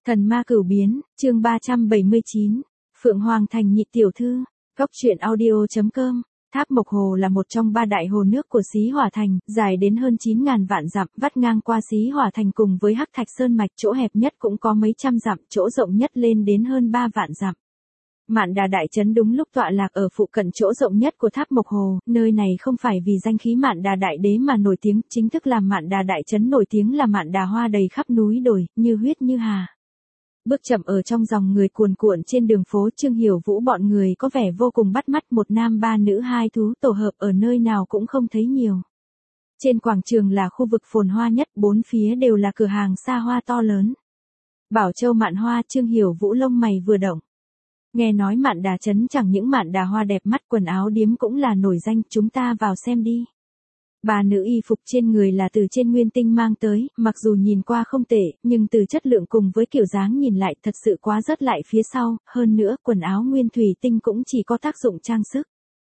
Thần ma cửu biến, chương 379, Phượng Hoàng Thành nhị tiểu thư, góc truyện audio.com. Tháp Mộc Hồ là một trong ba đại hồ nước của Xí Hỏa Thành, dài đến hơn 9.000 vạn dặm, vắt ngang qua Xí Hỏa Thành cùng với Hắc Thạch Sơn Mạch, chỗ hẹp nhất cũng có mấy trăm dặm, chỗ rộng nhất lên đến hơn 3 vạn dặm. Mạn Đà Đại Trấn đúng lúc tọa lạc ở phụ cận chỗ rộng nhất của Tháp Mộc Hồ, nơi này không phải vì danh khí Mạn Đà Đại Đế mà nổi tiếng, chính thức làm Mạn Đà Đại Trấn nổi tiếng là Mạn Đà hoa đầy khắp núi đồi, như huyết như hà. Bước chậm ở trong dòng người cuồn cuộn trên đường phố, Trương Hiểu Vũ bọn người có vẻ vô cùng bắt mắt, một nam ba nữ hai thú tổ hợp ở nơi nào cũng không thấy nhiều. Trên quảng trường là khu vực phồn hoa nhất, bốn phía đều là cửa hàng xa hoa to lớn. Bảo Châu Mạn Hoa, Trương Hiểu Vũ lông mày vừa động. Nghe nói Mạn Đà Trấn chẳng những Mạn Đà hoa đẹp mắt, quần áo điếm cũng là nổi danh, chúng ta vào xem đi. Bà nữ y phục trên người là từ trên Nguyên Tinh mang tới, mặc dù nhìn qua không tệ, nhưng từ chất lượng cùng với kiểu dáng nhìn lại thật sự quá rớt lại phía sau, hơn nữa quần áo Nguyên Thủy Tinh cũng chỉ có tác dụng trang sức.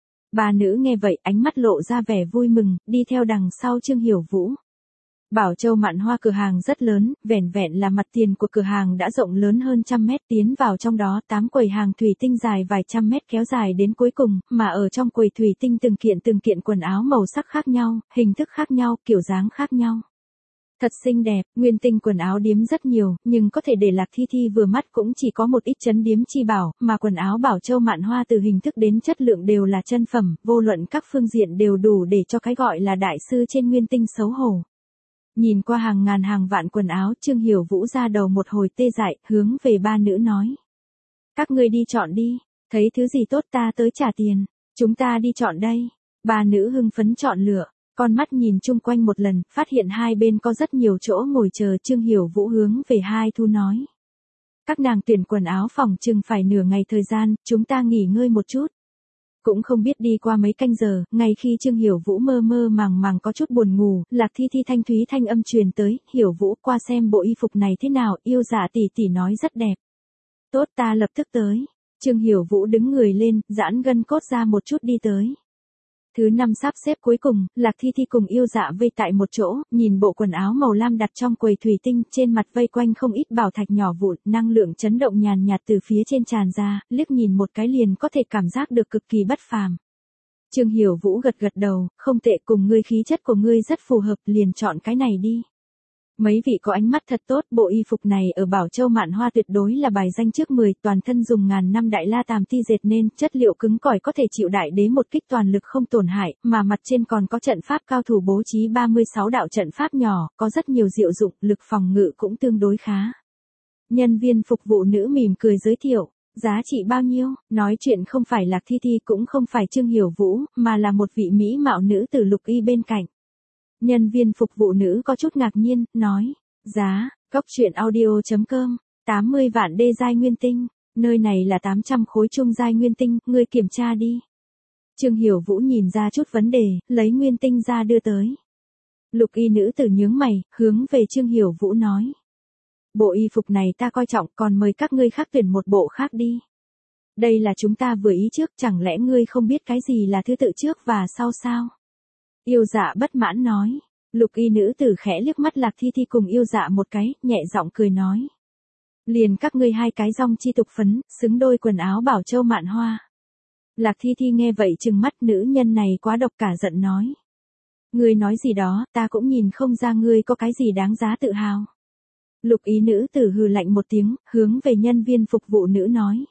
Bà nữ nghe vậy, ánh mắt lộ ra vẻ vui mừng, đi theo đằng sau Trương Hiểu Vũ. Bảo Châu Mạn Hoa cửa hàng rất lớn, vẻn vẹn là mặt tiền của cửa hàng đã rộng lớn hơn 100 mét, tiến vào trong đó 8 quầy hàng thủy tinh dài vài trăm mét kéo dài đến cuối cùng, mà ở trong quầy thủy tinh từng kiện quần áo màu sắc khác nhau, hình thức khác nhau, kiểu dáng khác nhau. Thật xinh đẹp, Nguyên Tinh quần áo điếm rất nhiều, nhưng có thể để Lạc Thi Thi vừa mắt cũng chỉ có một ít chấn điếm chi bảo, mà quần áo Bảo Châu Mạn Hoa từ hình thức đến chất lượng đều là chân phẩm, vô luận các phương diện đều đủ để cho cái gọi là đại sư trên Nguyên Tinh xấu hổ. Nhìn qua hàng ngàn hàng vạn quần áo, Trương Hiểu Vũ ra đầu một hồi tê dại, hướng về ba nữ nói. Các ngươi đi chọn đi, thấy thứ gì tốt ta tới trả tiền, chúng ta đi chọn đây. Ba nữ hưng phấn chọn lựa, con mắt nhìn chung quanh một lần, phát hiện hai bên có rất nhiều chỗ ngồi chờ, Trương Hiểu Vũ hướng về hai thu nói. Các nàng tuyển quần áo phòng chừng phải nửa ngày thời gian, chúng ta nghỉ ngơi một chút. Cũng không biết đi qua mấy canh giờ, ngay khi Trương Hiểu Vũ mơ mơ màng màng có chút buồn ngủ, Lạc Thi Thi thanh thúy thanh âm truyền tới, Hiểu Vũ qua xem bộ y phục này thế nào, yêu dạ tỷ tỷ nói rất đẹp. Tốt, ta lập tức tới. Trương Hiểu Vũ đứng người lên, giãn gân cốt ra một chút đi tới. Thứ năm sắp xếp cuối cùng, Lạc Thi Thi cùng yêu dạ vây tại một chỗ, nhìn bộ quần áo màu lam đặt trong quầy thủy tinh, trên mặt vây quanh không ít bảo thạch nhỏ vụn, năng lượng chấn động nhàn nhạt từ phía trên tràn ra, liếc nhìn một cái liền có thể cảm giác được cực kỳ bất phàm. Trương Hiểu Vũ gật gật đầu, không tệ, cùng ngươi khí chất của ngươi rất phù hợp, liền chọn cái này đi. Mấy vị có ánh mắt thật tốt, bộ y phục này ở Bảo Châu Mạn Hoa tuyệt đối là bài danh trước 10, toàn thân dùng ngàn năm đại la tàm ti dệt nên, chất liệu cứng cỏi có thể chịu đại đế một kích toàn lực không tổn hại, mà mặt trên còn có trận pháp cao thủ bố trí 36 đạo trận pháp nhỏ, có rất nhiều diệu dụng, lực phòng ngự cũng tương đối khá. Nhân viên phục vụ nữ mỉm cười giới thiệu, giá trị bao nhiêu, nói chuyện không phải Lạc Thi Thi cũng không phải Trương Hiểu Vũ, mà là một vị mỹ mạo nữ tử Lục Y bên cạnh. Nhân viên phục vụ nữ có chút ngạc nhiên, nói, giá, góc truyện audio.com, 80 vạn đê giai Nguyên Tinh, nơi này là 800 khối trung giai Nguyên Tinh, ngươi kiểm tra đi. Trương Hiểu Vũ nhìn ra chút vấn đề, lấy Nguyên Tinh ra đưa tới. Lục Y nữ tử nhướng mày, hướng về Trương Hiểu Vũ nói. Bộ y phục này ta coi trọng, còn mời các ngươi khác tuyển một bộ khác đi. Đây là chúng ta vừa ý trước, chẳng lẽ ngươi không biết cái gì là thứ tự trước và sau sao? Yêu dạ bất mãn nói. Lục Y nữ tử khẽ liếc mắt Lạc Thi Thi cùng yêu dạ một cái, nhẹ giọng cười nói. Liền các ngươi hai cái rong chi tục phấn, xứng đôi quần áo Bảo Châu Mạn Hoa. Lạc Thi Thi nghe vậy trừng mắt, nữ nhân này quá độc, cả giận nói. Ngươi nói gì đó, ta cũng nhìn không ra ngươi có cái gì đáng giá tự hào. Lục Y nữ tử hừ lạnh một tiếng, hướng về nhân viên phục vụ nữ nói.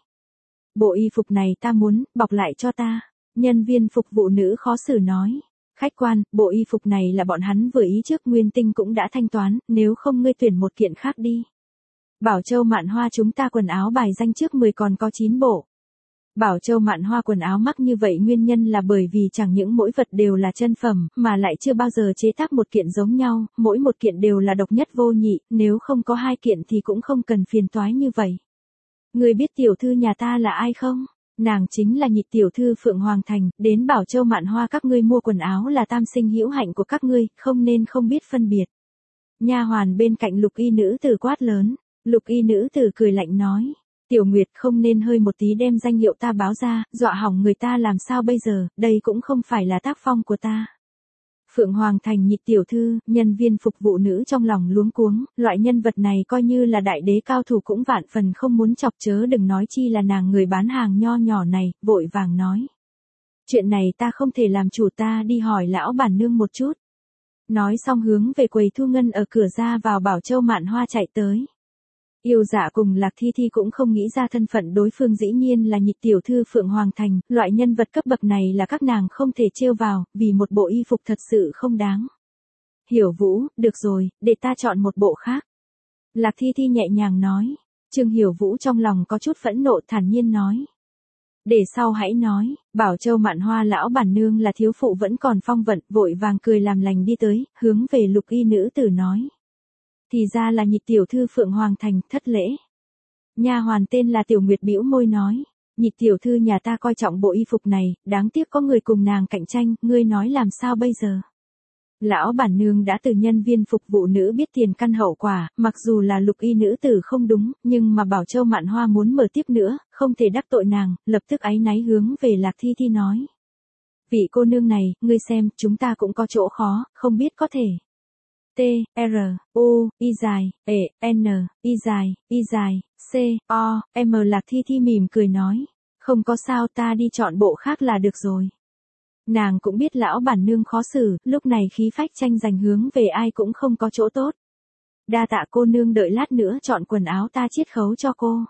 Bộ y phục này ta muốn, bọc lại cho ta. Nhân viên phục vụ nữ khó xử nói. Khách quan, bộ y phục này là bọn hắn vừa ý trước, Nguyên Tinh cũng đã thanh toán, nếu không ngươi tuyển một kiện khác đi. Bảo Châu Mạn Hoa chúng ta quần áo bài danh trước 10 còn có 9 bộ. Bảo Châu Mạn Hoa quần áo mắc như vậy nguyên nhân là bởi vì chẳng những mỗi vật đều là chân phẩm, mà lại chưa bao giờ chế tác một kiện giống nhau, mỗi một kiện đều là độc nhất vô nhị, nếu không có hai kiện thì cũng không cần phiền toái như vậy. Ngươi biết tiểu thư nhà ta là ai không? Nàng chính là nhị tiểu thư Phượng Hoàng Thành, đến Bảo Châu Mạn Hoa các ngươi mua quần áo là tam sinh hữu hạnh của các ngươi, không nên không biết phân biệt. Nha hoàn bên cạnh Lục Y nữ tử quát lớn, Lục Y nữ tử cười lạnh nói, Tiểu Nguyệt không nên hơi một tí đem danh hiệu ta báo ra, dọa hỏng người ta làm sao bây giờ, đây cũng không phải là tác phong của ta. Phượng Hoàng Thành Nhị tiểu thư, nhân viên phục vụ nữ trong lòng luống cuống, loại nhân vật này coi như là đại đế cao thủ cũng vạn phần không muốn chọc, chớ đừng nói chi là nàng người bán hàng nho nhỏ này, vội vàng nói. Chuyện này ta không thể làm chủ, ta đi hỏi lão bản nương một chút. Nói xong hướng về quầy thu ngân ở cửa ra vào Bảo Châu Mạn Hoa chạy tới. Yêu Dạ cùng Lạc Thi Thi cũng không nghĩ ra thân phận đối phương dĩ nhiên là Nhị tiểu thư Phượng Hoàng Thành, loại nhân vật cấp bậc này là các nàng không thể trêu vào, vì một bộ y phục thật sự không đáng. Hiểu Vũ, được rồi, để ta chọn một bộ khác. Lạc Thi Thi nhẹ nhàng nói. Trương Hiểu Vũ trong lòng có chút phẫn nộ, thản nhiên nói. Để sau hãy nói. Bảo Châu Mạn Hoa lão bản nương là thiếu phụ vẫn còn phong vận, vội vàng cười làm lành đi tới, hướng về Lục y nữ tử nói. Thì ra là Nhị tiểu thư Phượng Hoàng Thành, thất lễ. Nha hoàn tên là Tiểu Nguyệt bĩu môi nói. Nhị tiểu thư nhà ta coi trọng bộ y phục này, đáng tiếc có người cùng nàng cạnh tranh, ngươi nói làm sao bây giờ? Lão bản nương đã từ nhân viên phục vụ nữ biết tiền căn hậu quả, mặc dù là Lục y nữ tử không đúng, nhưng mà Bảo Châu Mạn Hoa muốn mở tiếp nữa, không thể đắc tội nàng, lập tức áy náy hướng về Lạc Thi Thi nói. Vị cô nương này, ngươi xem, chúng ta cũng có chỗ khó, không biết có thể. T, R, U, Y dài, E, N, Y dài, C, O, M. Lạc Thi Thi mỉm cười nói. Không có sao, ta đi chọn bộ khác là được rồi. Nàng cũng biết lão bản nương khó xử, lúc này khí phách tranh giành hướng về ai cũng không có chỗ tốt. Đa tạ cô nương, đợi lát nữa chọn quần áo ta chiết khấu cho cô.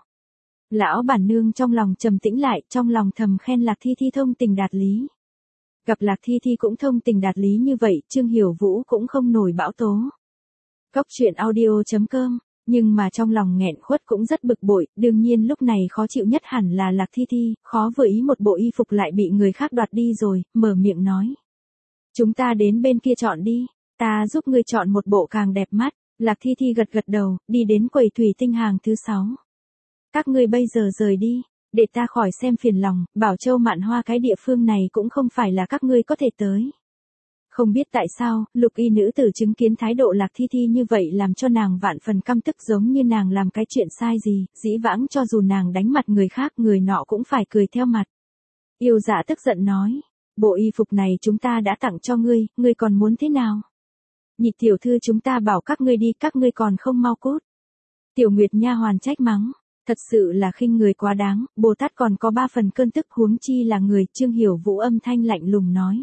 Lão bản nương trong lòng trầm tĩnh lại, trong lòng thầm khen Lạc Thi Thi thông tình đạt lý. Gặp Lạc Thi Thi cũng thông tình đạt lý như vậy, Trương Hiểu Vũ cũng không nổi bão tố. Góc truyện audio.com, nhưng mà trong lòng nghẹn khuất cũng rất bực bội, đương nhiên lúc này khó chịu nhất hẳn là Lạc Thi Thi, khó vừa ý một bộ y phục lại bị người khác đoạt đi rồi, mở miệng nói. Chúng ta đến bên kia chọn đi, ta giúp ngươi chọn một bộ càng đẹp mắt. Lạc Thi Thi gật gật đầu, đi đến quầy thủy tinh hàng thứ 6. Các ngươi bây giờ rời đi, để ta khỏi xem phiền lòng, Bảo Châu Mạn Hoa cái địa phương này cũng không phải là các ngươi có thể tới. Không biết tại sao, Lục y nữ tử chứng kiến thái độ Lạc Thi Thi như vậy làm cho nàng vạn phần căm tức, giống như nàng làm cái chuyện sai gì, dĩ vãng cho dù nàng đánh mặt người khác, người nọ cũng phải cười theo mặt. Yêu Dạ tức giận nói, bộ y phục này chúng ta đã tặng cho ngươi, ngươi còn muốn thế nào? Nhị tiểu thư chúng ta bảo các ngươi đi, các ngươi còn không mau cút. Tiểu Nguyệt nha hoàn trách mắng, thật sự là khinh người quá đáng, Bồ Tát còn có 3 phần cơn tức, huống chi là người. Trương Hiểu Vũ âm thanh lạnh lùng nói.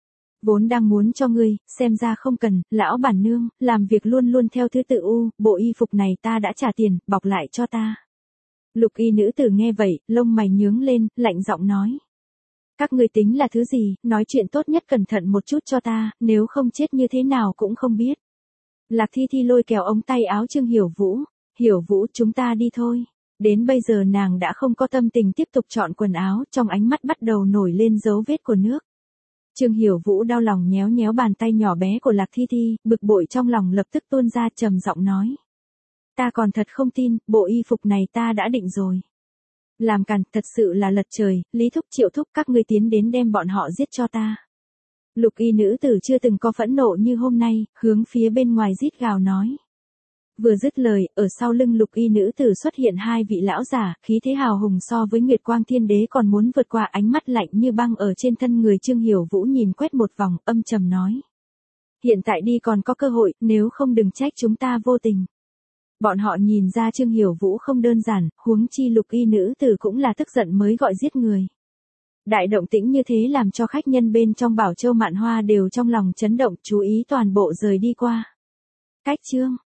Vốn đang muốn cho ngươi, xem ra không cần, lão bản nương, làm việc luôn luôn theo thứ tự bộ y phục này ta đã trả tiền, bọc lại cho ta. Lục y nữ tử nghe vậy, lông mày nhướng lên, lạnh giọng nói. Các ngươi tính là thứ gì, nói chuyện tốt nhất cẩn thận một chút cho ta, nếu không chết như thế nào cũng không biết. Lạc Thi Thi lôi kéo ống tay áo Trương Hiểu Vũ. Hiểu Vũ, chúng ta đi thôi. Đến bây giờ nàng đã không có tâm tình tiếp tục chọn quần áo, trong ánh mắt bắt đầu nổi lên dấu vết của nước. Trương Hiểu Vũ đau lòng nhéo nhéo bàn tay nhỏ bé của Lạc Thi Thi, bực bội trong lòng lập tức tuôn ra, trầm giọng nói. Ta còn thật không tin, bộ y phục này ta đã định rồi. Làm càn, thật sự là lật trời, Lý Thúc Triệu Thúc các ngươi tiến đến đem bọn họ giết cho ta. Lục y nữ tử chưa từng có phẫn nộ như hôm nay, hướng phía bên ngoài rít gào nói. Vừa dứt lời, ở sau lưng lục y nữ tử xuất hiện 2 vị lão giả, khí thế hào hùng so với Nguyệt Quang Thiên Đế còn muốn vượt qua, ánh mắt lạnh như băng ở trên thân người. Trương Hiểu Vũ nhìn quét một vòng, âm trầm nói. Hiện tại đi còn có cơ hội, nếu không đừng trách chúng ta vô tình. Bọn họ nhìn ra Trương Hiểu Vũ không đơn giản, huống chi lục y nữ tử cũng là tức giận mới gọi giết người. Đại động tĩnh như thế làm cho khách nhân bên trong Bảo Châu Mạn Hoa đều trong lòng chấn động, chú ý toàn bộ rời đi qua. Cách chương